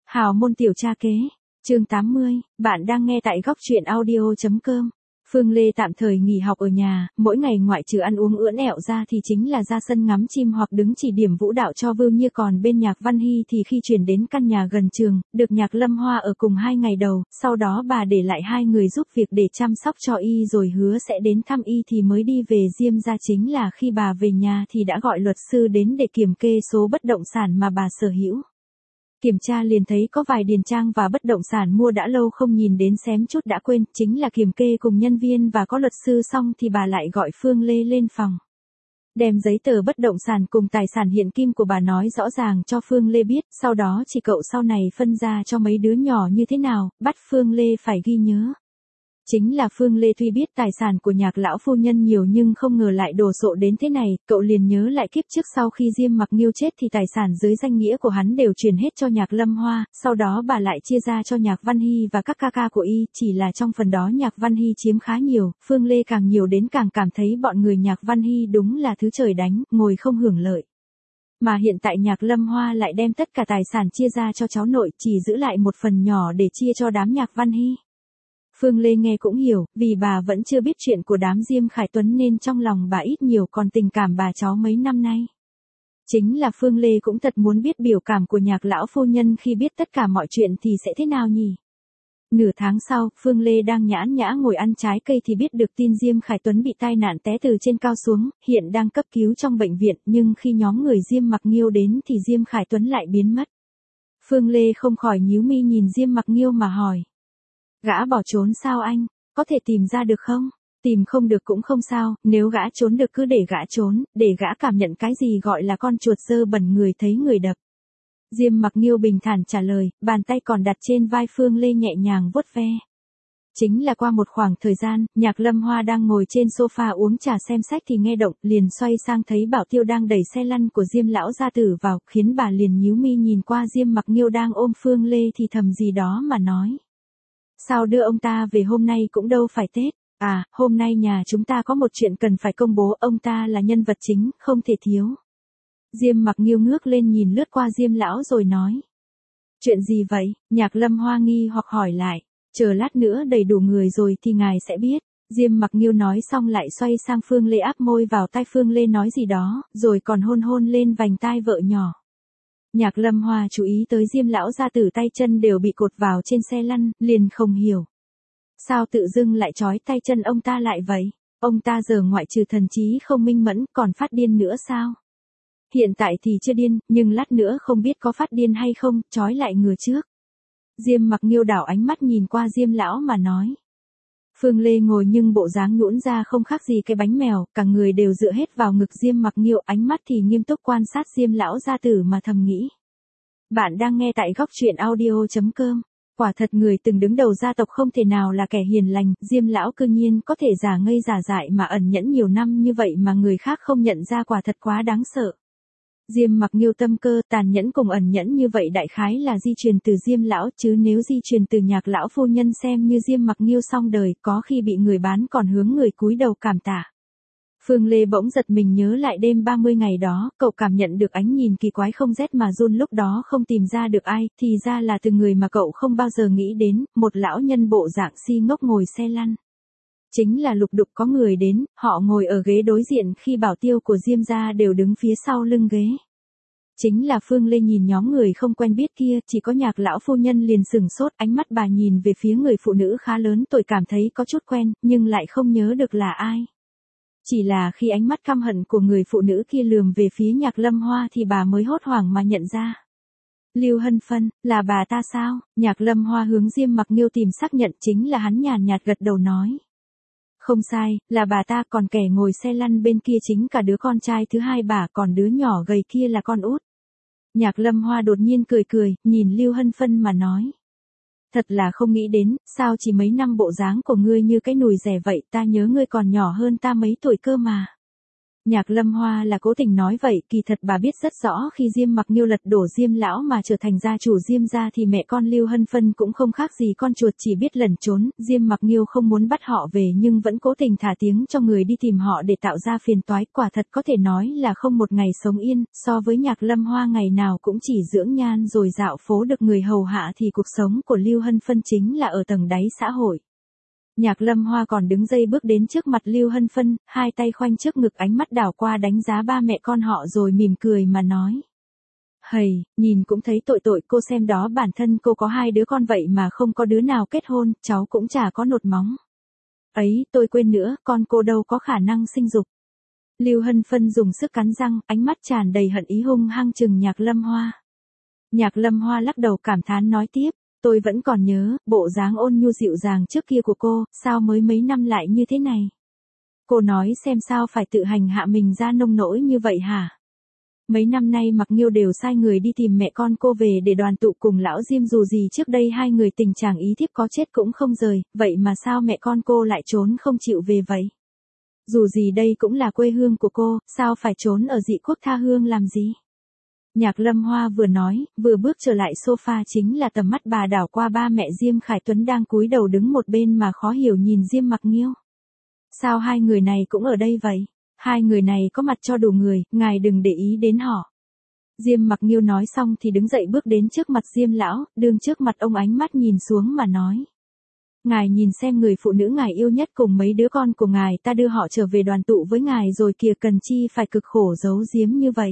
Hào môn tiểu cha kế, chương 80, bạn đang nghe tại góc truyện audio.com. Phương Lê tạm thời nghỉ học ở nhà, mỗi ngày ngoại trừ ăn uống ưỡn ẹo ra thì chính là ra sân ngắm chim hoặc đứng chỉ điểm vũ đạo cho Vưu Như, còn bên Nhạc Văn Hy thì khi chuyển đến căn nhà gần trường, được Nhạc Lâm Hoa ở cùng 2 ngày đầu, sau đó bà để lại 2 người giúp việc để chăm sóc cho y rồi hứa sẽ đến thăm y thì mới đi về Diêm ra. Chính là khi bà về nhà thì đã gọi luật sư đến để kiểm kê số bất động sản mà bà sở hữu. Kiểm tra liền thấy có vài điền trang và bất động sản mua đã lâu không nhìn đến xém chút đã quên, chính là kiểm kê cùng nhân viên và có luật sư xong thì bà lại gọi Phương Lê lên phòng. Đem giấy tờ bất động sản cùng tài sản hiện kim của bà nói rõ ràng cho Phương Lê biết, sau đó chỉ cậu sau này phân ra cho mấy đứa nhỏ như thế nào, bắt Phương Lê phải ghi nhớ. Chính là Phương Lê tuy biết tài sản của Nhạc lão phu nhân nhiều nhưng không ngờ lại đồ sộ đến thế này, cậu liền nhớ lại kiếp trước sau khi Diêm Mặc Nghiêu chết thì tài sản dưới danh nghĩa của hắn đều chuyển hết cho Nhạc Lâm Hoa, sau đó bà lại chia ra cho Nhạc Văn Hy và các ca ca của y, chỉ là trong phần đó Nhạc Văn Hy chiếm khá nhiều, Phương Lê càng nhiều đến càng cảm thấy bọn người Nhạc Văn Hy đúng là thứ trời đánh, ngồi không hưởng lợi. Mà hiện tại Nhạc Lâm Hoa lại đem tất cả tài sản chia ra cho cháu nội, chỉ giữ lại một phần nhỏ để chia cho đám Nhạc Văn Hy. Phương Lê nghe cũng hiểu, vì bà vẫn chưa biết chuyện của đám Diêm Khải Tuấn nên trong lòng bà ít nhiều còn tình cảm bà cháu mấy năm nay. Chính là Phương Lê cũng thật muốn biết biểu cảm của Nhạc lão phu nhân khi biết tất cả mọi chuyện thì sẽ thế nào nhỉ? Nửa tháng sau, Phương Lê đang nhãn nhã ngồi ăn trái cây thì biết được tin Diêm Khải Tuấn bị tai nạn té từ trên cao xuống, hiện đang cấp cứu trong bệnh viện, nhưng khi nhóm người Diêm Mặc Nghiêu đến thì Diêm Khải Tuấn lại biến mất. Phương Lê không khỏi nhíu mi nhìn Diêm Mặc Nghiêu mà hỏi. Gã bỏ trốn sao anh, có thể tìm ra được không? Tìm không được cũng không sao, nếu gã trốn được cứ để gã trốn, để gã cảm nhận cái gì gọi là con chuột dơ bẩn người thấy người đập. Diêm Mặc Nghiêu bình thản trả lời, bàn tay còn đặt trên vai Phương Lê nhẹ nhàng vuốt ve. Chính là qua một khoảng thời gian, Nhạc Lâm Hoa đang ngồi trên sofa uống trà xem sách thì nghe động, liền xoay sang thấy Bảo Tiêu đang đẩy xe lăn của Diêm lão gia tử vào, khiến bà liền nhíu mi nhìn qua Diêm Mặc Nghiêu đang ôm Phương Lê thì thầm gì đó mà nói. Sao đưa ông ta về hôm nay cũng đâu phải Tết, à, hôm nay nhà chúng ta có một chuyện cần phải công bố, ông ta là nhân vật chính, không thể thiếu. Diêm Mặc Nghiêu ngước lên nhìn lướt qua Diêm lão rồi nói. Chuyện gì vậy? Nhạc Lâm Hoa nghi hoặc hỏi lại, chờ lát nữa đầy đủ người rồi thì ngài sẽ biết. Diêm Mặc Nghiêu nói xong lại xoay sang Phương Lê áp môi vào tai Phương Lê nói gì đó, rồi còn hôn hôn lên vành tai vợ nhỏ. Nhạc Lâm Hoa chú ý tới Diêm lão gia tử tay chân đều bị cột vào trên xe lăn, liền không hiểu. Sao tự dưng lại trói tay chân ông ta lại vậy? Ông ta giờ ngoại trừ thần trí không minh mẫn còn phát điên nữa sao? Hiện tại thì chưa điên, nhưng lát nữa không biết có phát điên hay không, trói lại ngừa trước. Diêm Mặc Nghiêu đảo ánh mắt nhìn qua Diêm lão mà nói. Phương Lê ngồi nhưng bộ dáng nhũn ra không khác gì cái bánh mèo, cả người đều dựa hết vào ngực Diêm Mặc Nghiêu, ánh mắt thì nghiêm túc quan sát Diêm lão gia tử mà thầm nghĩ. Bạn đang nghe tại góc truyện audio.com. Quả thật người từng đứng đầu gia tộc không thể nào là kẻ hiền lành, Diêm lão cư nhiên có thể giả ngây giả dại mà ẩn nhẫn nhiều năm như vậy mà người khác không nhận ra, quả thật quá đáng sợ. Diêm Mặc Nghiêu tâm cơ tàn nhẫn cùng ẩn nhẫn như vậy đại khái là di truyền từ Diêm lão, chứ nếu di truyền từ Nhạc lão phu nhân xem như Diêm Mặc Nghiêu xong đời, có khi bị người bán còn hướng người cúi đầu cảm tạ. Phương Lê bỗng giật mình nhớ lại đêm 30 ngày đó, cậu cảm nhận được ánh nhìn kỳ quái không rét mà run, lúc đó không tìm ra được ai, thì ra là từ người mà cậu không bao giờ nghĩ đến, một lão nhân bộ dạng si ngốc ngồi xe lăn. Chính là Lục Đục, có người đến, họ ngồi ở ghế đối diện khi Bảo Tiêu của Diêm gia đều đứng phía sau lưng ghế. Chính là Phương Lê nhìn nhóm người không quen biết kia, chỉ có Nhạc lão phu nhân liền sửng sốt, ánh mắt bà nhìn về phía người phụ nữ khá lớn tuổi cảm thấy có chút quen, nhưng lại không nhớ được là ai. Chỉ là khi ánh mắt căm hận của người phụ nữ kia lườm về phía Nhạc Lâm Hoa thì bà mới hốt hoảng mà nhận ra. Lưu Hân Phân, là bà ta sao? Nhạc Lâm Hoa hướng Diêm Mặc Nghiêu tìm xác nhận, chính là hắn nhàn nhạt gật đầu nói. Không sai, là bà ta, còn kẻ ngồi xe lăn bên kia chính cả đứa con trai thứ hai bà, còn đứa nhỏ gầy kia là con út. Nhạc Lâm Hoa đột nhiên cười cười, nhìn Lưu Hân Phân mà nói. Thật là không nghĩ đến, sao chỉ mấy năm bộ dáng của ngươi như cái nùi rẻ vậy, ta nhớ ngươi còn nhỏ hơn ta mấy tuổi cơ mà. Nhạc Lâm Hoa là cố tình nói vậy, kỳ thật bà biết rất rõ khi Diêm Mặc Nghiêu lật đổ Diêm lão mà trở thành gia chủ Diêm gia thì mẹ con Lưu Hân Phân cũng không khác gì con chuột chỉ biết lẩn trốn, Diêm Mặc Nghiêu không muốn bắt họ về nhưng vẫn cố tình thả tiếng cho người đi tìm họ để tạo ra phiền toái, quả thật có thể nói là không một ngày sống yên, so với Nhạc Lâm Hoa ngày nào cũng chỉ dưỡng nhan rồi dạo phố được người hầu hạ thì cuộc sống của Lưu Hân Phân chính là ở tầng đáy xã hội. Nhạc Lâm Hoa còn đứng dây bước đến trước mặt Lưu Hân Phân, hai tay khoanh trước ngực ánh mắt đảo qua đánh giá ba mẹ con họ rồi mỉm cười mà nói. Hầy, nhìn cũng thấy tội tội, cô xem đó, bản thân cô có hai đứa con vậy mà không có đứa nào kết hôn, cháu cũng chả có nột móng. Ấy, tôi quên nữa, con cô đâu có khả năng sinh dục. Lưu Hân Phân dùng sức cắn răng, ánh mắt tràn đầy hận ý hung hăng chừng Nhạc Lâm Hoa. Nhạc Lâm Hoa lắc đầu cảm thán nói tiếp. Tôi vẫn còn nhớ, bộ dáng ôn nhu dịu dàng trước kia của cô, sao mới mấy năm lại như thế này? Cô nói xem sao phải tự hành hạ mình ra nông nỗi như vậy hả? Mấy năm nay Mặc Nghiêu đều sai người đi tìm mẹ con cô về để đoàn tụ cùng lão Diêm, dù gì trước đây hai người tình chàng ý thiếp có chết cũng không rời, vậy mà sao mẹ con cô lại trốn không chịu về vậy? Dù gì đây cũng là quê hương của cô, sao phải trốn ở dị quốc tha hương làm gì? Nhạc Lâm Hoa vừa nói, vừa bước trở lại sofa, chính là tầm mắt bà đảo qua ba mẹ Diêm Khải Tuấn đang cúi đầu đứng một bên mà khó hiểu nhìn Diêm Mặc Nghiêu. Sao hai người này cũng ở đây vậy? Hai người này có mặt cho đủ người, ngài đừng để ý đến họ. Diêm Mặc Nghiêu nói xong thì đứng dậy bước đến trước mặt Diêm lão, đương trước mặt ông ánh mắt nhìn xuống mà nói. Ngài nhìn xem người phụ nữ ngài yêu nhất cùng mấy đứa con của ngài, ta đưa họ trở về đoàn tụ với ngài rồi kìa, cần chi phải cực khổ giấu giếm như vậy.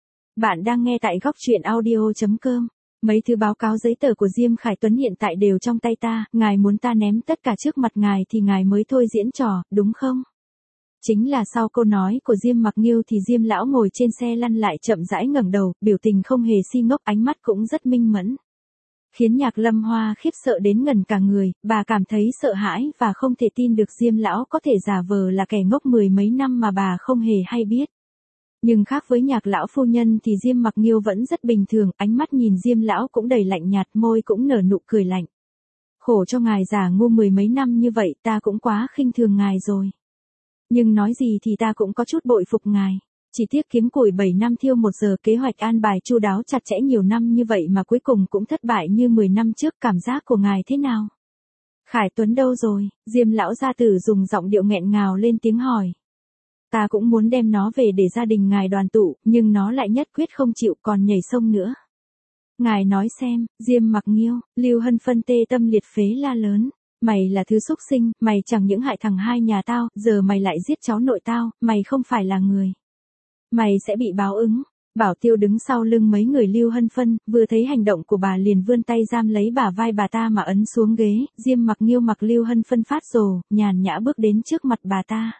Bạn đang nghe tại góc truyện audio.com. Mấy thứ báo cáo giấy tờ của Diêm Khải Tuấn hiện tại đều trong tay ta, ngài muốn ta ném tất cả trước mặt ngài thì ngài mới thôi diễn trò, đúng không? Chính là sau câu nói của Diêm Mặc Nghiêu thì Diêm lão ngồi trên xe lăn lại chậm rãi ngẩng đầu, biểu tình không hề si ngốc, ánh mắt cũng rất minh mẫn. Khiến Nhạc Lâm Hoa khiếp sợ đến ngần cả người, bà cảm thấy sợ hãi và không thể tin được Diêm lão có thể giả vờ là kẻ ngốc mười mấy năm mà bà không hề hay biết. Nhưng khác với Nhạc lão phu nhân thì Diêm Mặc Nghiêu vẫn rất bình thường, ánh mắt nhìn Diêm lão cũng đầy lạnh nhạt, môi cũng nở nụ cười lạnh. Khổ cho ngài giả ngu mười mấy năm như vậy, ta cũng quá khinh thường ngài rồi. Nhưng nói gì thì ta cũng có chút bội phục ngài. Chỉ tiếc kiếm củi 7 năm thiêu 1 giờ, kế hoạch an bài chu đáo chặt chẽ nhiều năm như vậy mà cuối cùng cũng thất bại như 10 năm trước, cảm giác của ngài thế nào? Khải Tuấn đâu rồi? Diêm lão gia tử dùng giọng điệu nghẹn ngào lên tiếng hỏi. Ta cũng muốn đem nó về để gia đình ngài đoàn tụ, nhưng nó lại nhất quyết không chịu, còn nhảy sông nữa. Ngài nói xem, Diêm Mặc Nghiêu, Lưu Hân Phân tê tâm liệt phế la lớn. Mày là thứ xúc sinh, mày chẳng những hại thằng hai nhà tao, giờ mày lại giết cháu nội tao, mày không phải là người. Mày sẽ bị báo ứng. Bảo Tiêu đứng sau lưng mấy người Lưu Hân Phân, vừa thấy hành động của bà liền vươn tay giam lấy bả vai bà ta mà ấn xuống ghế. Diêm Mặc Nghiêu mặc Lưu Hân Phân phát rồ, nhàn nhã bước đến trước mặt bà ta.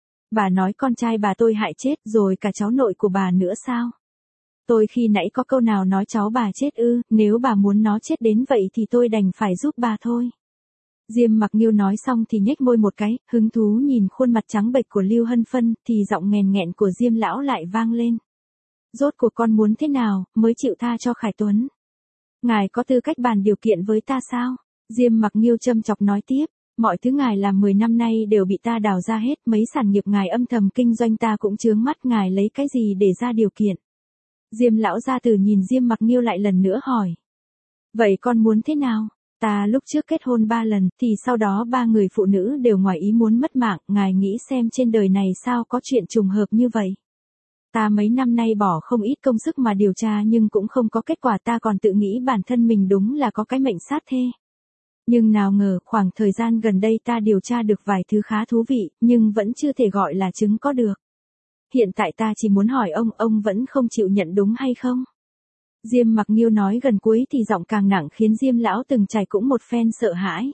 Bà nói con trai bà tôi hại chết rồi cả cháu nội của bà nữa sao? Tôi khi nãy có câu nào nói cháu bà chết ư? Nếu bà muốn nó chết đến vậy thì tôi đành phải giúp bà thôi. Diêm Mặc Nghiêu nói xong thì nhếch môi một cái, hứng thú nhìn khuôn mặt trắng bệch của Lưu Hân Phân, thì giọng nghèn nghẹn của Diêm lão lại vang lên. Rốt cuộc con muốn thế nào, mới chịu tha cho Khải Tuấn? Ngài có tư cách bàn điều kiện với ta sao? Diêm Mặc Nghiêu châm chọc nói tiếp. Mọi thứ ngài làm 10 năm nay đều bị ta đào ra hết, mấy sản nghiệp ngài âm thầm kinh doanh ta cũng chướng mắt, ngài lấy cái gì để ra điều kiện? Diêm lão gia tử nhìn Diêm Mặc Nghiêu lại lần nữa hỏi. Vậy con muốn thế nào? Ta lúc trước kết hôn 3 lần, thì sau đó 3 người phụ nữ đều ngoài ý muốn mất mạng, ngài nghĩ xem trên đời này sao có chuyện trùng hợp như vậy? Ta mấy năm nay bỏ không ít công sức mà điều tra nhưng cũng không có kết quả, ta còn tự nghĩ bản thân mình đúng là có cái mệnh sát thê. Nhưng nào ngờ, khoảng thời gian gần đây ta điều tra được vài thứ khá thú vị, nhưng vẫn chưa thể gọi là chứng có được. Hiện tại ta chỉ muốn hỏi ông vẫn không chịu nhận đúng hay không? Diêm Mặc Nghiêu nói gần cuối thì giọng càng nặng khiến Diêm lão từng trải cũng một phen sợ hãi.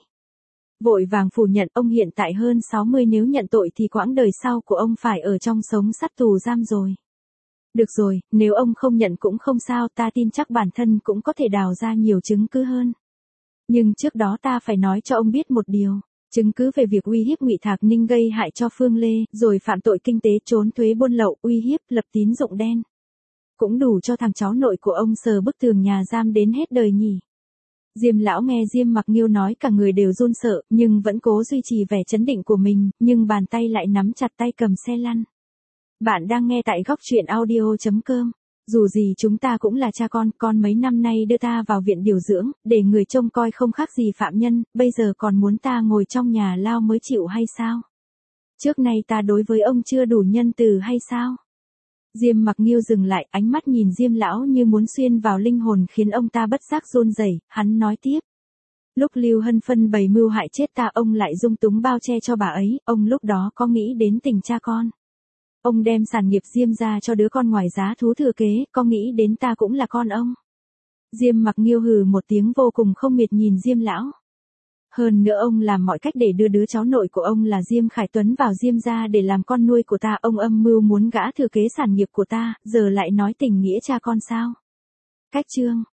Vội vàng phủ nhận, ông hiện tại hơn 60, nếu nhận tội thì quãng đời sau của ông phải ở trong sống sắt tù giam rồi. Được rồi, nếu ông không nhận cũng không sao, ta tin chắc bản thân cũng có thể đào ra nhiều chứng cứ hơn. Nhưng trước đó ta phải nói cho ông biết một điều, chứng cứ về việc uy hiếp Ngụy Thạc Ninh gây hại cho Phương Lê, rồi phạm tội kinh tế trốn thuế buôn lậu, uy hiếp, lập tín dụng đen. Cũng đủ cho thằng cháu nội của ông sờ bức tường nhà giam đến hết đời nhỉ. Diêm lão nghe Diêm Mặc Nghiêu nói cả người đều run sợ, nhưng vẫn cố duy trì vẻ trấn định của mình, nhưng bàn tay lại nắm chặt tay cầm xe lăn. Bạn đang nghe tại góc truyện audio.com. Dù gì chúng ta cũng là cha con mấy năm nay đưa ta vào viện điều dưỡng, để người trông coi không khác gì phạm nhân, bây giờ còn muốn ta ngồi trong nhà lao mới chịu hay sao? Trước nay ta đối với ông chưa đủ nhân từ hay sao? Diêm Mặc Nghiêu dừng lại, ánh mắt nhìn Diêm lão như muốn xuyên vào linh hồn khiến ông ta bất giác run rẩy. Hắn nói tiếp. Lúc Lưu Hân Phân bày mưu hại chết ta, ông lại dung túng bao che cho bà ấy, ông lúc đó có nghĩ đến tình cha con? Ông đem sản nghiệp Diêm ra cho đứa con ngoài giá thú thừa kế, có nghĩ đến ta cũng là con ông? Diêm Mặc Nghiêu hừ một tiếng vô cùng không miệt nhìn Diêm lão. Hơn nữa ông làm mọi cách để đưa đứa cháu nội của ông là Diêm Khải Tuấn vào Diêm gia để làm con nuôi của ta, ông âm mưu muốn gã thừa kế sản nghiệp của ta, giờ lại nói tình nghĩa cha con sao? Cách chương